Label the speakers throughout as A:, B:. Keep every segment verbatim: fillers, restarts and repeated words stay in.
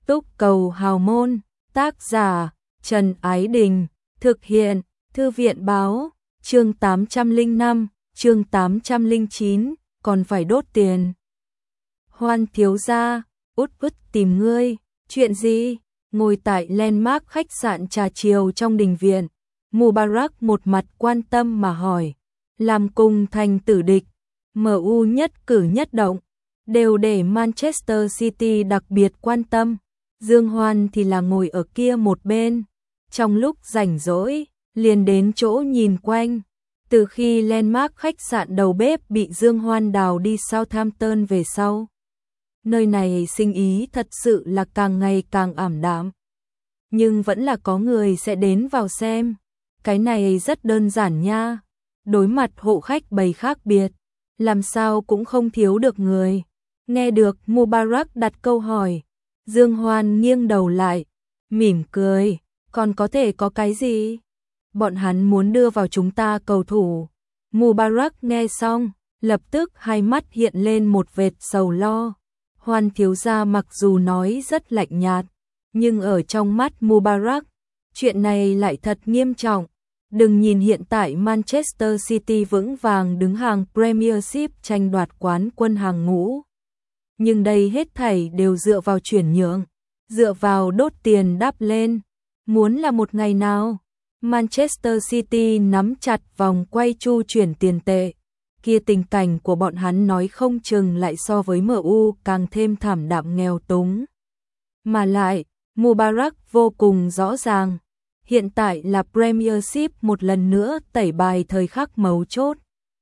A: Túc cầu hào môn, tác giả, Trần Ái Đình, thực hiện, Thư viện báo, chương tám trăm lẻ năm, chương tám trăm lẻ chín, còn phải đốt tiền. Hoan thiếu gia, út út tìm ngươi, chuyện gì? Ngồi tại Landmark khách sạn trà chiều trong đình viện, Mubarak một mặt quan tâm mà hỏi, làm cùng thành tử địch, em u nhất cử nhất động, đều để Manchester City đặc biệt quan tâm. Dương Hoan thì là ngồi ở kia một bên, trong lúc rảnh rỗi, liền đến chỗ nhìn quanh. Từ khi Landmark khách sạn đầu bếp bị Dương Hoan đào đi Southampton về sau, nơi này sinh ý thật sự là càng ngày càng ảm đạm. Nhưng vẫn là có người sẽ đến vào xem. Cái này rất đơn giản nha. Đối mặt hộ khách bầy khác biệt, làm sao cũng không thiếu được người. Nghe được Mubarak đặt câu hỏi, Dương Hoan nghiêng đầu lại, mỉm cười, còn có thể có cái gì? Bọn hắn muốn đưa vào chúng ta cầu thủ. Mubarak nghe xong, lập tức hai mắt hiện lên một vệt sầu lo. Hoan thiếu gia mặc dù nói rất lạnh nhạt, nhưng ở trong mắt Mubarak, chuyện này lại thật nghiêm trọng. Đừng nhìn hiện tại Manchester City vững vàng đứng hàng Premiership tranh đoạt quán quân hàng ngũ. Nhưng đây hết thảy đều dựa vào chuyển nhượng, dựa vào đốt tiền đắp lên. Muốn là một ngày nào, Manchester City nắm chặt vòng quay chu chuyển tiền tệ, kia tình cảnh của bọn hắn nói không chừng lại so với em u càng thêm thảm đạm nghèo túng. Mà lại, Mubarak vô cùng rõ ràng, hiện tại là Premiership một lần nữa tẩy bài thời khắc mấu chốt.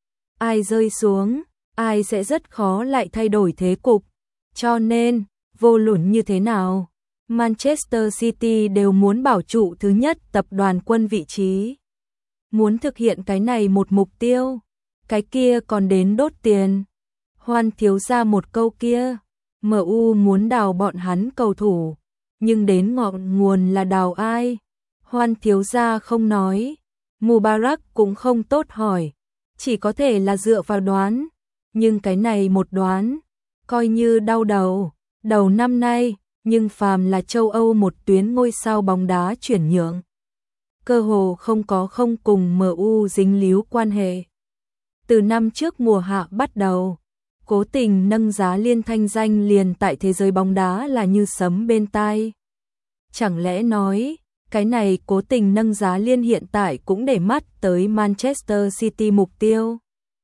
A: Ai rơi xuống, ai sẽ rất khó lại thay đổi thế cục. Cho nên, vô luận như thế nào, Manchester City đều muốn bảo trụ thứ nhất tập đoàn quân vị trí. Muốn thực hiện cái này một mục tiêu, cái kia còn đến đốt tiền. Hoan thiếu ra một câu kia, em u muốn đào bọn hắn cầu thủ, nhưng đến ngọn nguồn là đào ai? Hoan thiếu gia không nói, Mubarak cũng không tốt hỏi, chỉ có thể là dựa vào đoán. Nhưng cái này một đoán, coi như đau đầu. Đầu năm nay, nhưng phàm là châu Âu một tuyến ngôi sao bóng đá chuyển nhượng, cơ hồ không có không cùng em u dính líu quan hệ. Từ năm trước mùa hạ bắt đầu, cố tình nâng giá liên thanh danh liền tại thế giới bóng đá là như sấm bên tai. Chẳng lẽ nói, cái này cố tình nâng giá liên hiện tại cũng để mắt tới Manchester City mục tiêu.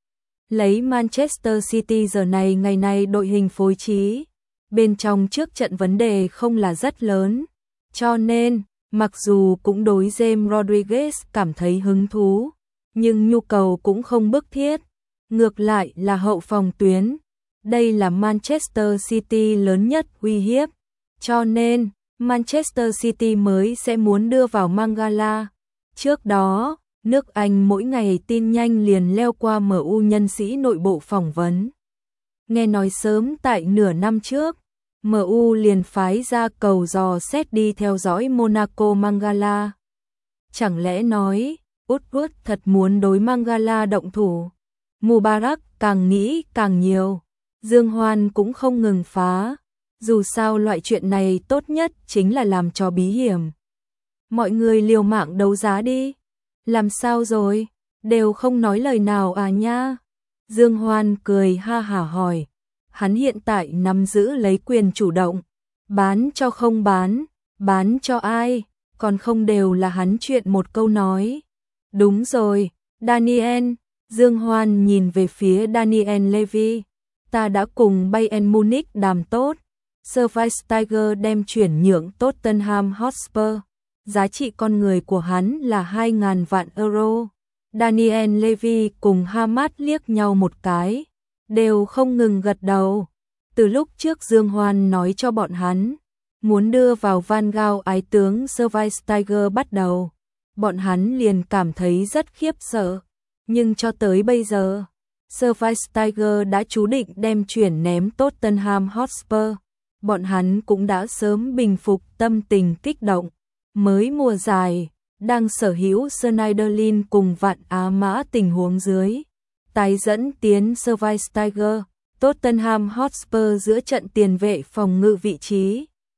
A: Lấy Manchester City giờ này ngày này đội hình phối trí, bên trong trước trận vấn đề không là rất lớn. Cho nên, mặc dù cũng đối James Rodriguez cảm thấy hứng thú, nhưng nhu cầu cũng không bức thiết. Ngược lại là hậu phòng tuyến. Đây là Manchester City lớn nhất uy hiếp. Cho nên, Manchester City mới sẽ muốn đưa vào Mangala. Trước đó, nước Anh mỗi ngày tin nhanh liền leo qua em u nhân sĩ nội bộ phỏng vấn. Nghe nói sớm tại nửa năm trước, em u liền phái ra cầu dò xét đi theo dõi Monaco Mangala. Chẳng lẽ nói, út út thật muốn đối Mangala động thủ? Mubarak càng nghĩ càng nhiều, Dương Hoan cũng không ngừng phá. Dù sao loại chuyện này tốt nhất chính là làm cho bí hiểm. Mọi người liều mạng đấu giá đi. Làm sao rồi? Đều không nói lời nào à nha? Dương Hoan cười ha hả hỏi. Hắn hiện tại nắm giữ lấy quyền chủ động. Bán cho không bán, bán cho ai, còn không đều là hắn chuyện một câu nói. Đúng rồi, Daniel. Dương Hoan nhìn về phía Daniel Levy. Ta đã cùng Bayern Munich đàm tốt. Schweinsteiger đem chuyển nhượng Tottenham Hotspur. Giá trị con người của hắn là hai nghìn vạn euro. Daniel Levy cùng Hamad liếc nhau một cái, đều không ngừng gật đầu. Từ lúc trước Dương Hoan nói cho bọn hắn, muốn đưa vào Van Gaal ái tướng Schweinsteiger bắt đầu, bọn hắn liền cảm thấy rất khiếp sợ. Nhưng cho tới bây giờ, Schweinsteiger đã chú định đem chuyển ném Tottenham Hotspur. Bọn hắn cũng đã sớm bình phục tâm tình kích động. Mới mùa giải, đang sở hữu Schneiderlin cùng Vạn Á Mã tình huống dưới. Tái dẫn tiến Schweinsteiger, Tottenham Hotspur giữa trận tiền vệ phòng ngự vị trí.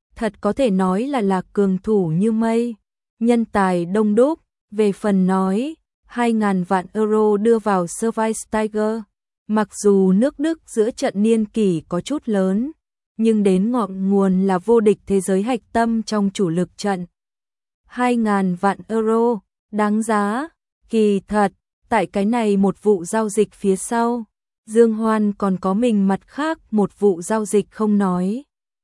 A: thật có thể nói là lạc cường thủ như mây, nhân tài đông đúc. Về phần nói, hai nghìn vạn euro đưa vào Schweinsteiger, mặc dù nước Đức giữa trận niên kỷ có chút lớn, nhưng đến ngọn nguồn là vô địch thế giới hạch tâm trong chủ lực trận. hai nghìn vạn euro, đáng giá, kỳ thật, tại cái này một vụ giao dịch phía sau, Dương Hoan còn có mình mặt khác một vụ giao dịch không nói.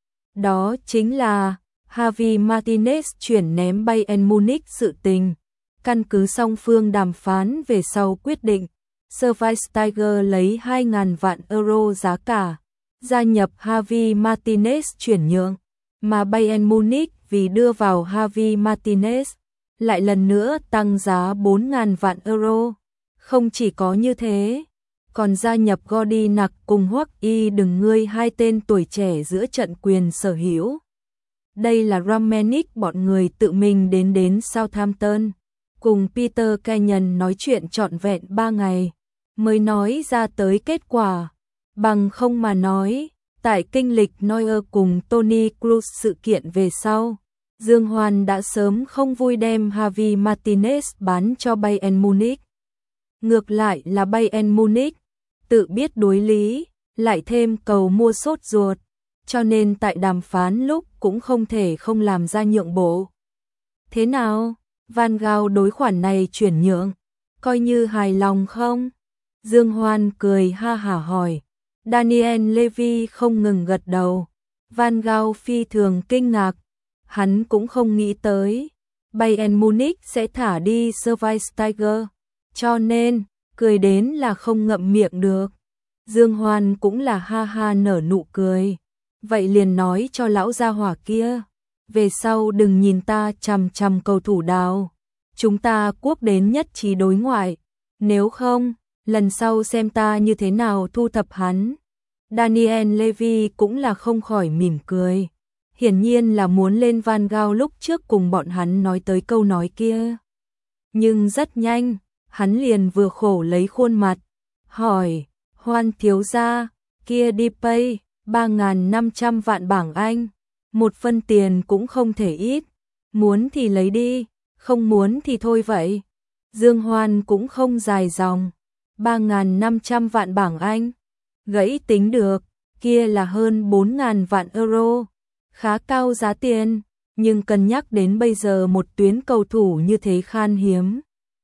A: Đó chính là Javi Martinez chuyển ném Bayern Munich sự tình. Căn cứ song phương đàm phán về sau quyết định, Schweinsteiger lấy hai nghìn vạn euro giá cả, gia nhập Javi Martinez chuyển nhượng, mà Bayern Munich vì đưa vào Javi Martinez, lại lần nữa tăng giá bốn nghìn vạn euro. Không chỉ có như thế, còn gia nhập Gordy Nặc cùng Hoắc Y đừng ngươi hai tên tuổi trẻ giữa trận quyền sở hữu. Đây là Rangnick bọn người tự mình đến đến Southampton, cùng Peter Kenyon nói chuyện trọn vẹn ba ngày, mới nói ra tới kết quả. Bằng không mà nói, tại kinh lịch Neuer cùng Toni Kroos sự kiện về sau, Dương Hoan đã sớm không vui đem Javi Martinez bán cho Bayern Munich. Ngược lại là Bayern Munich tự biết đối lý, lại thêm cầu mua sốt ruột, cho nên tại đàm phán lúc cũng không thể không làm ra nhượng bộ. Thế nào, Van Gaal đối khoản này chuyển nhượng, coi như hài lòng không? Dương Hoan cười ha hả hỏi. Daniel Levy không ngừng gật đầu. Van Gaal phi thường kinh ngạc, hắn cũng không nghĩ tới Bayern Munich sẽ thả đi Schweinsteiger, cho nên cười đến là không ngậm miệng được. Dương Hoan cũng là ha ha nở nụ cười. Vậy liền nói cho lão gia hỏa kia, về sau đừng nhìn ta chằm chằm cầu thủ Đào, chúng ta quốc đến nhất trí đối ngoại, nếu không, lần sau xem ta như thế nào thu thập hắn. Daniel Levy cũng là không khỏi mỉm cười, hiển nhiên là muốn lên Van Gaal lúc trước cùng bọn hắn nói tới câu nói kia. Nhưng rất nhanh, hắn liền vừa khổ lấy khuôn mặt, hỏi, Hoan thiếu gia, kia đi pay, ba nghìn năm trăm vạn bảng Anh, một phân tiền cũng không thể ít, muốn thì lấy đi, không muốn thì thôi vậy. Dương Hoan cũng không dài dòng, ba nghìn năm trăm vạn bảng Anh, gãy tính được, kia là hơn bốn nghìn vạn euro, khá cao giá tiền, nhưng cân nhắc đến bây giờ một tuyến cầu thủ như thế khan hiếm.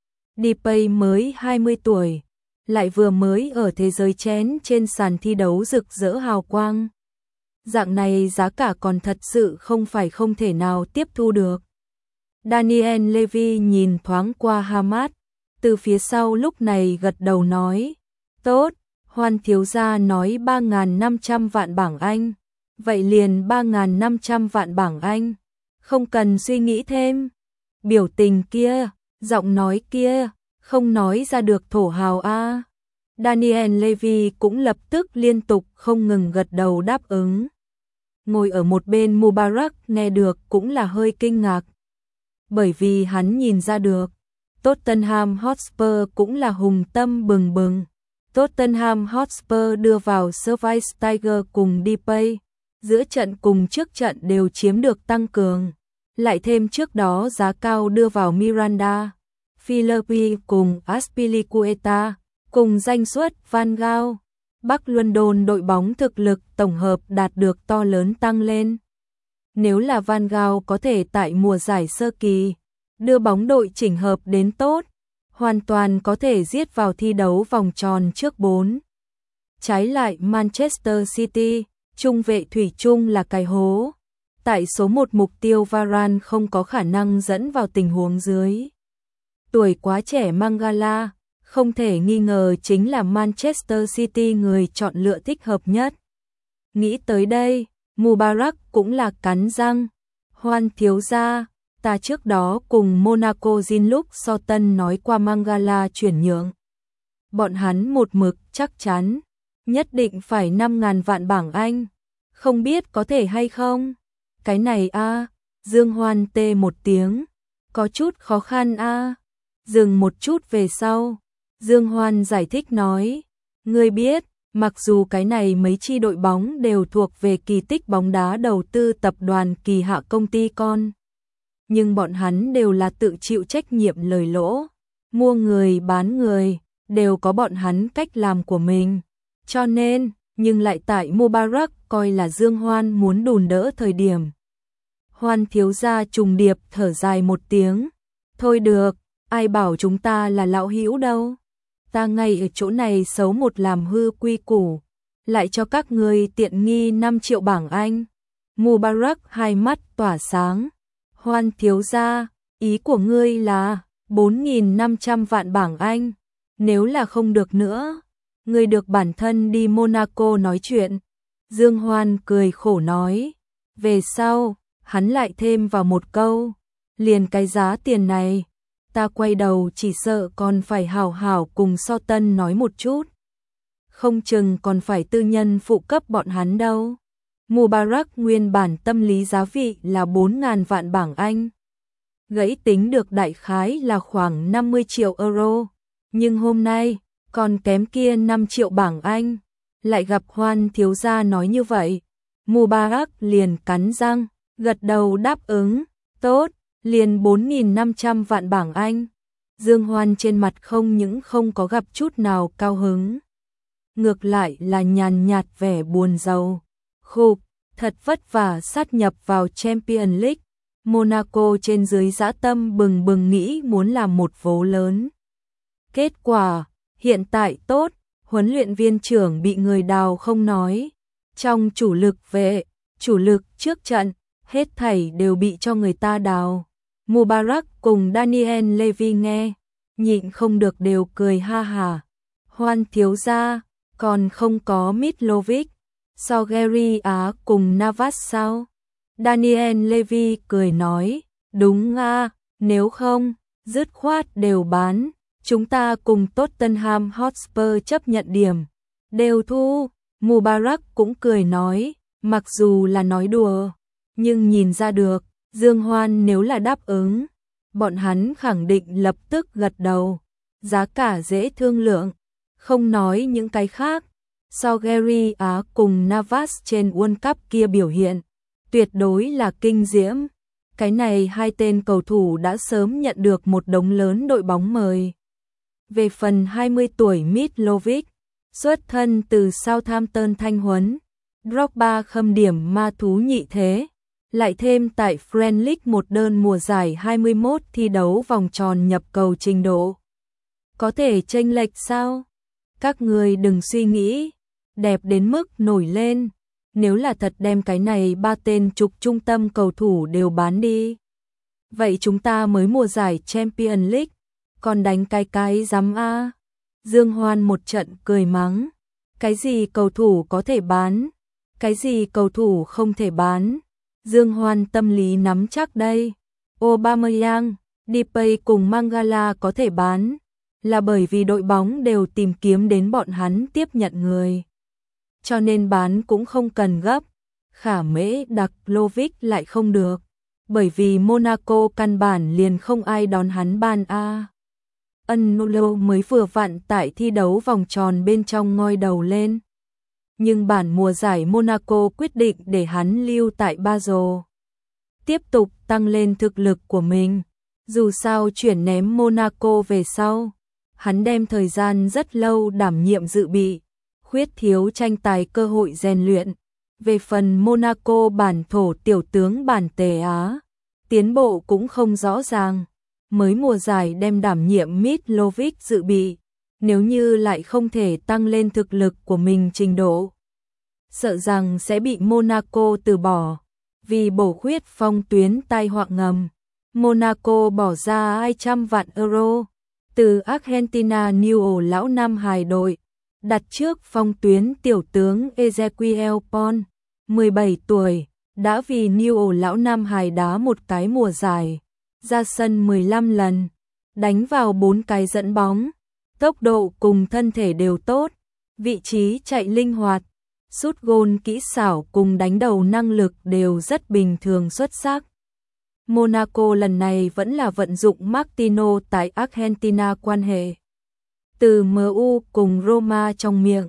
A: Depay mới hai mươi tuổi, lại vừa mới ở thế giới chén trên sàn thi đấu rực rỡ hào quang. Dạng này giá cả còn thật sự không phải không thể nào tiếp thu được. Daniel Levy nhìn thoáng qua Hamad, từ phía sau lúc này gật đầu nói, tốt, Hoan thiếu gia nói ba nghìn năm trăm vạn bảng Anh, vậy liền ba nghìn năm trăm vạn bảng Anh, không cần suy nghĩ thêm. Biểu tình kia, giọng nói kia, không nói ra được thổ hào a. Daniel Levy cũng lập tức liên tục không ngừng gật đầu đáp ứng. Ngồi ở một bên Mubarak nghe được cũng là hơi kinh ngạc, bởi vì hắn nhìn ra được, Tottenham Hotspur cũng là hùng tâm bừng bừng. Tottenham Hotspur đưa vào Schweinsteiger cùng Depay, giữa trận cùng trước trận đều chiếm được tăng cường, lại thêm trước đó giá cao đưa vào Miranda, Philippi cùng Azpilicueta, cùng danh suất Van Gaal. Bắc London đội bóng thực lực tổng hợp đạt được to lớn tăng lên. Nếu là Van Gaal có thể tại mùa giải sơ kỳ đưa bóng đội chỉnh hợp đến tốt, hoàn toàn có thể giết vào thi đấu vòng tròn trước bốn. Trái lại Manchester City, trung vệ thủy chung là cái hố. Tại số một mục tiêu Varane không có khả năng dẫn vào tình huống dưới. Tuổi quá trẻ Mangala, không thể nghi ngờ chính là Manchester City người chọn lựa thích hợp nhất. Nghĩ tới đây, Mubarak cũng là cắn răng. Hoan thiếu gia, ta trước đó cùng Monaco Jean-Luc Soton nói qua Mangala chuyển nhượng. Bọn hắn một mực chắc chắn, nhất định phải năm nghìn vạn bảng Anh. Không biết có thể hay không? Cái này a, Dương Hoan tê một tiếng, có chút khó khăn a. Dừng một chút về sau, Dương Hoan giải thích nói, ngươi biết, Mặc dù cái này mấy chi đội bóng đều thuộc về kỳ tích bóng đá đầu tư tập đoàn kỳ hạ công ty con, nhưng bọn hắn đều là tự chịu trách nhiệm lời lỗ, mua người bán người, đều có bọn hắn cách làm của mình. Cho nên, nhưng lại tại Mubarak coi là Dương Hoan muốn đùn đỡ thời điểm. Hoan thiếu gia trùng điệp thở dài một tiếng, thôi được, ai bảo chúng ta là lão hữu đâu. Ta ngay ở chỗ này xấu một làm hư quy củ, lại cho các người tiện nghi năm triệu bảng Anh. Mubarak hai mắt tỏa sáng. Hoan thiếu gia, ý của ngươi là bốn nghìn năm trăm vạn bảng Anh. Nếu là không được nữa, ngươi được bản thân đi Monaco nói chuyện. Dương Hoan cười khổ nói. Về sau, hắn lại thêm vào một câu. Liền cái giá tiền này, ta quay đầu chỉ sợ còn phải hảo hảo cùng So Tân nói một chút. Không chừng còn phải tư nhân phụ cấp bọn hắn đâu. Mubarak nguyên bản tâm lý giá vị là bốn nghìn vạn bảng Anh. Gãy tính được đại khái là khoảng năm mươi triệu euro. Nhưng hôm nay, còn kém kia năm triệu bảng Anh. Lại gặp Hoan thiếu gia nói như vậy. Mubarak liền cắn răng, gật đầu đáp ứng. Tốt, liền bốn nghìn năm trăm vạn bảng Anh. Dương Hoan trên mặt không những không có gặp chút nào cao hứng. Ngược lại là nhàn nhạt vẻ buồn rầu. Khục, thật vất vả sát nhập vào Champions League. Monaco trên dưới dã tâm bừng bừng nghĩ muốn làm một vố lớn. Kết quả, hiện tại tốt, huấn luyện viên trưởng bị người đào không nói. Trong chủ lực vệ, chủ lực trước trận, hết thảy đều bị cho người ta đào. Mubarak cùng Daniel Levy nghe, nhịn không được đều cười ha hà. Hoan thiếu gia, còn không có Mitrovic, Sogeri Á cùng Navas sao? Daniel Levy cười nói, đúng à, nếu không, dứt khoát đều bán, chúng ta cùng Tottenham Hotspur chấp nhận điểm, đều thu. Mubarak cũng cười nói, mặc dù là nói đùa, nhưng nhìn ra được, Dương Hoan nếu là đáp ứng, bọn hắn khẳng định lập tức gật đầu, giá cả dễ thương lượng, không nói những cái khác. Sogeri Á cùng Navas trên World Cup kia biểu hiện, tuyệt đối là kinh diễm. Cái này hai tên cầu thủ đã sớm nhận được một đống lớn đội bóng mời. Về phần hai mươi tuổi Mitrovic, xuất thân từ Southampton thanh huấn, Drogba khâm điểm ma thú nhị thế, lại thêm tại Premier League một đơn mùa giải hai mươi mốt thi đấu vòng tròn nhập cầu trình độ. Có thể chênh lệch sao? Các người đừng suy nghĩ, đẹp đến mức nổi lên. Nếu là thật đem cái này ba tên trục trung tâm cầu thủ đều bán đi. Vậy chúng ta mới mùa giải Champions League, còn đánh cái cái dám a. Dương Hoan một trận cười mắng. Cái gì cầu thủ có thể bán? Cái gì cầu thủ không thể bán? Dương Hoan tâm lý nắm chắc đây. Aubameyang, Depay cùng Mangala có thể bán, là bởi vì đội bóng đều tìm kiếm đến bọn hắn tiếp nhận người. Cho nên bán cũng không cần gấp. Khả Mễ Đặc Lovic lại không được, bởi vì Monaco căn bản liền không ai đón hắn ban a. Ân Nolo mới vừa vặn tại thi đấu vòng tròn bên trong ngoi đầu lên. Nhưng bản mùa giải Monaco quyết định để hắn lưu tại Basel, tiếp tục tăng lên thực lực của mình. Dù sao chuyển ném Monaco về sau, hắn đem thời gian rất lâu đảm nhiệm dự bị, khuyết thiếu tranh tài cơ hội rèn luyện. Về phần Monaco bản thổ tiểu tướng bản Tề Á, tiến bộ cũng không rõ ràng. Mới mùa giải đem đảm nhiệm Mitrovic dự bị, nếu như lại không thể tăng lên thực lực của mình trình độ, sợ rằng sẽ bị Monaco từ bỏ. Vì bổ khuyết phong tuyến tai họa ngầm, Monaco bỏ ra hai trăm vạn euro từ Argentina Newell lão Nam Hải đội, đặt trước phong tuyến tiểu tướng Ezequiel Pon, mười bảy tuổi, đã vì Newell lão Nam Hải đá một cái mùa giải, ra sân mười lăm lần, đánh vào bốn cái dẫn bóng, tốc độ cùng thân thể đều tốt, vị trí chạy linh hoạt, sút gôn kỹ xảo cùng đánh đầu năng lực đều rất bình thường xuất sắc. Monaco lần này vẫn là vận dụng Martino tại Argentina quan hệ từ em u cùng Roma trong miệng,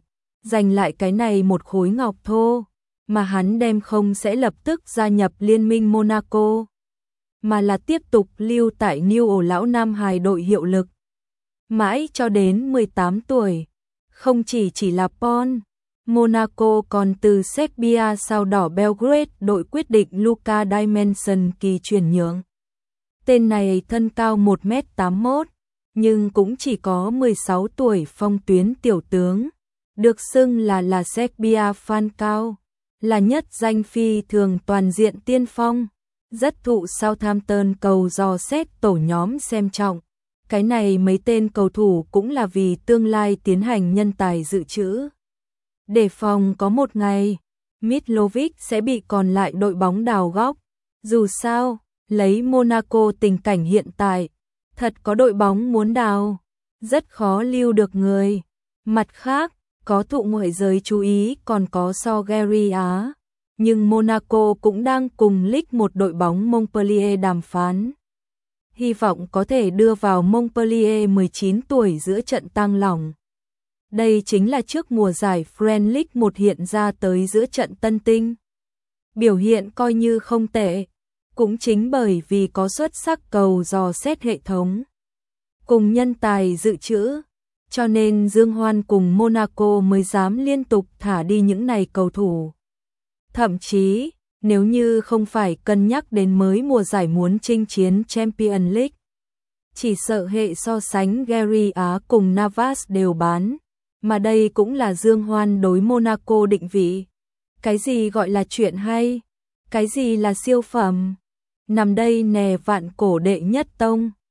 A: giành lại cái này một khối ngọc thô, mà hắn đem không sẽ lập tức gia nhập liên minh Monaco, mà là tiếp tục lưu tại New ổ lão Nam Hải đội hiệu lực. Mãi cho đến mười tám tuổi, không chỉ chỉ là Paul, Monaco còn từ Serbia sao đỏ Belgrade đội quyết định Luka Dimension kỳ chuyển nhượng. Tên này thân cao một mét tám mươi mốt, nhưng cũng chỉ có mười sáu tuổi phong tuyến tiểu tướng, được xưng là là Serbia Falcao, là nhất danh phi thường toàn diện tiên phong, rất thụ Southampton cầu dò xét tổ nhóm xem trọng. Cái này mấy tên cầu thủ cũng là vì tương lai tiến hành nhân tài dự trữ. Để phòng có một ngày, Mitrovic sẽ bị còn lại đội bóng đào góc. Dù sao, lấy Monaco tình cảnh hiện tại, thật có đội bóng muốn đào, rất khó lưu được người. Mặt khác, có thụ ngoại giới chú ý còn có Solskjaer Á, nhưng Monaco cũng đang cùng Ligue một đội bóng Montpellier đàm phán. Hy vọng có thể đưa vào Montpellier mười chín tuổi giữa trận tăng lỏng. Đây chính là trước mùa giải French League một hiện ra tới giữa trận tân tinh. Biểu hiện coi như không tệ, cũng chính bởi vì có xuất sắc cầu dò xét hệ thống, cùng nhân tài dự trữ, cho nên Dương Hoan cùng Monaco mới dám liên tục thả đi những này cầu thủ. Thậm chí, nếu như không phải cân nhắc đến mới mùa giải muốn chinh chiến Champions League, chỉ sợ hệ so sánh Gary Á cùng Navas đều bán, mà đây cũng là Dương Hoan đối Monaco định vị. Cái gì gọi là chuyện hay? Cái gì là siêu phẩm? Nằm đây nè vạn cổ đệ nhất tông.